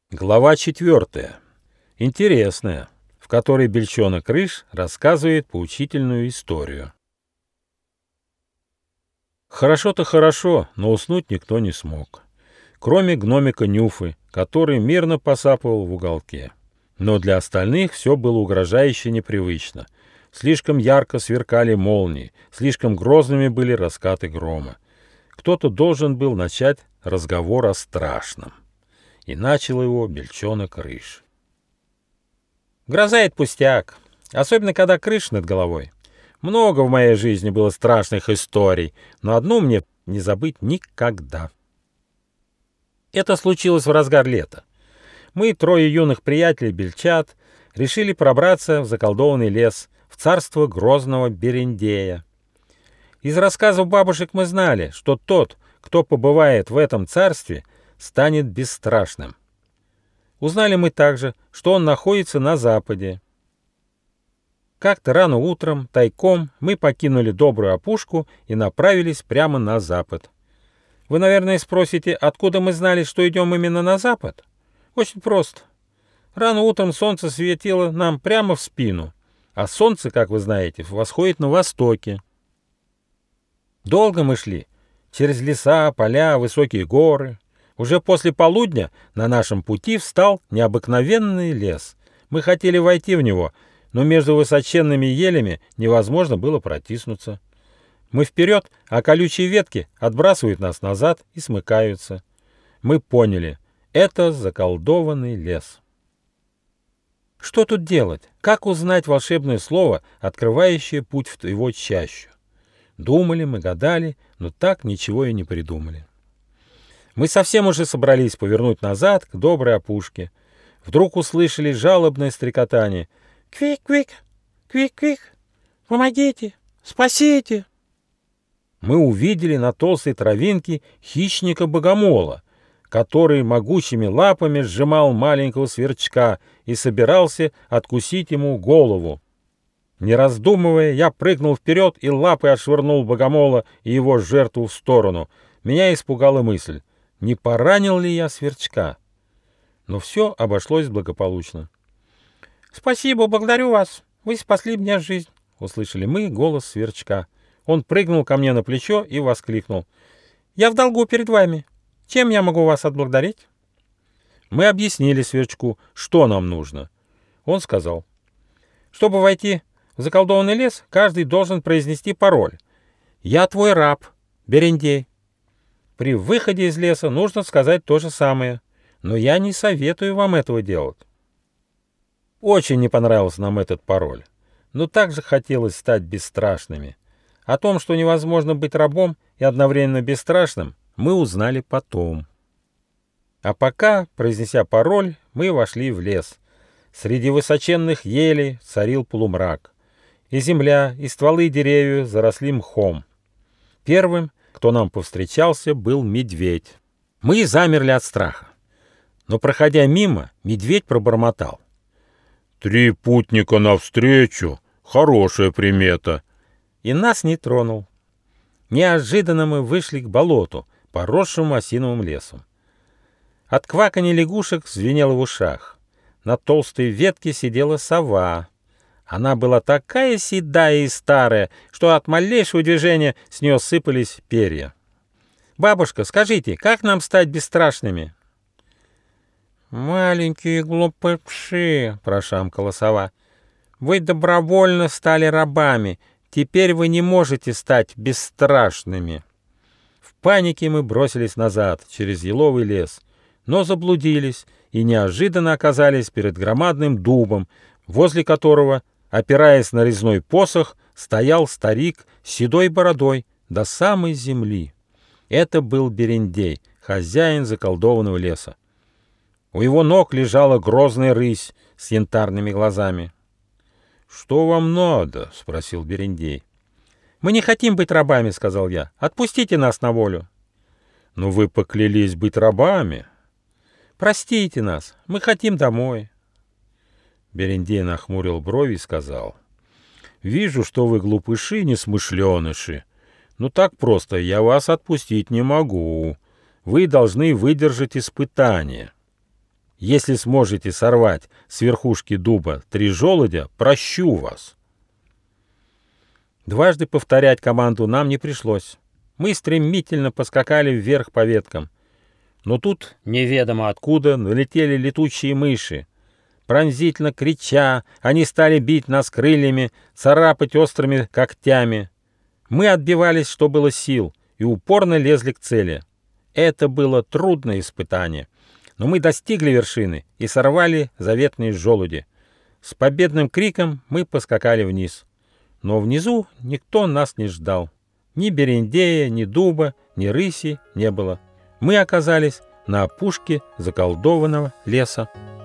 Глава 4. Интересная, в которой Бельчонок Рыж рассказывает поучительную историю. Хорошо-то хорошо, но уснуть никто не смог, кроме гномика Нюфы, который мирно посапывал в уголке. Но для остальных все было угрожающе непривычно. Слишком ярко сверкали молнии, слишком грозными были раскаты грома. Кто-то должен был начать разговор о страшном. И начал его Бельчонок Рыж. Гроза — это пустяк, особенно когда крыша над головой. Много в моей жизни было страшных историй, но одну мне не забыть никогда. Это случилось в разгар лета. Мы, трое юных приятелей-бельчат, решили пробраться в заколдованный лес, в царство грозного Берендея. Из рассказов бабушек мы знали, что тот, кто побывает в этом царстве, станет бесстрашным. Узнали мы также, что он находится на западе. Как-то рано утром, тайком, мы покинули добрую опушку и направились прямо на запад. Вы, наверное, спросите, откуда мы знали, что идем именно на запад? Очень просто. Рано утром солнце светило нам прямо в спину, а солнце, как вы знаете, восходит на востоке. Долго мы шли, через леса, поля, высокие горы. Уже после полудня на нашем пути встал необыкновенный лес. Мы хотели войти в него, но между высоченными елями невозможно было протиснуться. Мы вперед, а колючие ветки отбрасывают нас назад и смыкаются. Мы поняли — это заколдованный лес. Что тут делать? Как узнать волшебное слово, открывающее путь в его чащу? Думали мы, гадали, но так ничего и не придумали. Мы совсем уже собрались повернуть назад к доброй опушке. Вдруг услышали жалобное стрекотание. «Квик-квик! Квик-квик! Помогите! Спасите!» Мы увидели на толстой травинке хищника-богомола, который могучими лапами сжимал маленького сверчка и собирался откусить ему голову. Не раздумывая, я прыгнул вперед и лапой отшвырнул богомола и его жертву в сторону. Меня испугала мысль, не поранил ли я сверчка. Но все обошлось благополучно. «Спасибо, благодарю вас. Вы спасли мне жизнь», — услышали мы голос сверчка. Он прыгнул ко мне на плечо и воскликнул. «Я в долгу перед вами. Чем я могу вас отблагодарить?» Мы объяснили сверчку, что нам нужно. Он сказал: «Чтобы войти в заколдованный лес, каждый должен произнести пароль. Я твой раб, Берендей. При выходе из леса нужно сказать то же самое, но я не советую вам этого делать». Очень не понравился нам этот пароль, но также хотелось стать бесстрашными. О том, что невозможно быть рабом и одновременно бесстрашным, мы узнали потом. А пока, произнеся пароль, мы вошли в лес. Среди высоченных елей царил полумрак. И земля, и стволы деревьев заросли мхом. Первым, кто нам повстречался, был медведь. Мы замерли от страха. Но, проходя мимо, медведь пробормотал: «3 путника навстречу — хорошая примета». И нас не тронул. Неожиданно мы вышли к болоту, поросшему осиновым лесом. От кваканья лягушек звенело в ушах. На толстой ветке сидела сова. Она была такая седая и старая, что от малейшего движения с нее сыпались перья. «Бабушка, скажите, как нам стать бесстрашными?» «Маленькие глупыши», — прошамкала сова, — «вы добровольно стали рабами, теперь вы не можете стать бесстрашными». В панике мы бросились назад, через еловый лес, но заблудились и неожиданно оказались перед громадным дубом, возле которого, опираясь на резной посох, стоял старик с седой бородой до самой земли. Это был Берендей, хозяин заколдованного леса. У его ног лежала грозная рысь с янтарными глазами. «Что вам надо?» — спросил Берендей. «Мы не хотим быть рабами», — сказал я. «Отпустите нас на волю». «Но вы поклялись быть рабами». «Простите нас, мы хотим домой». Берендей нахмурил брови и сказал: «Вижу, что вы глупыши, несмышленыши, но так просто я вас отпустить не могу. Вы должны выдержать испытание». Если сможете сорвать с верхушки дуба 3 желудя, прощу вас. Дважды повторять команду нам не пришлось. Мы стремительно поскакали вверх по веткам. Но тут, неведомо откуда, налетели летучие мыши. Пронзительно крича, они стали бить нас крыльями, царапать острыми когтями. Мы отбивались, что было сил, и упорно лезли к цели. Это было трудное испытание, но мы достигли вершины и сорвали заветные желуди. С победным криком мы поскакали вниз. Но внизу никто нас не ждал. Ни берендея, ни дуба, ни рыси не было. Мы оказались на опушке заколдованного леса.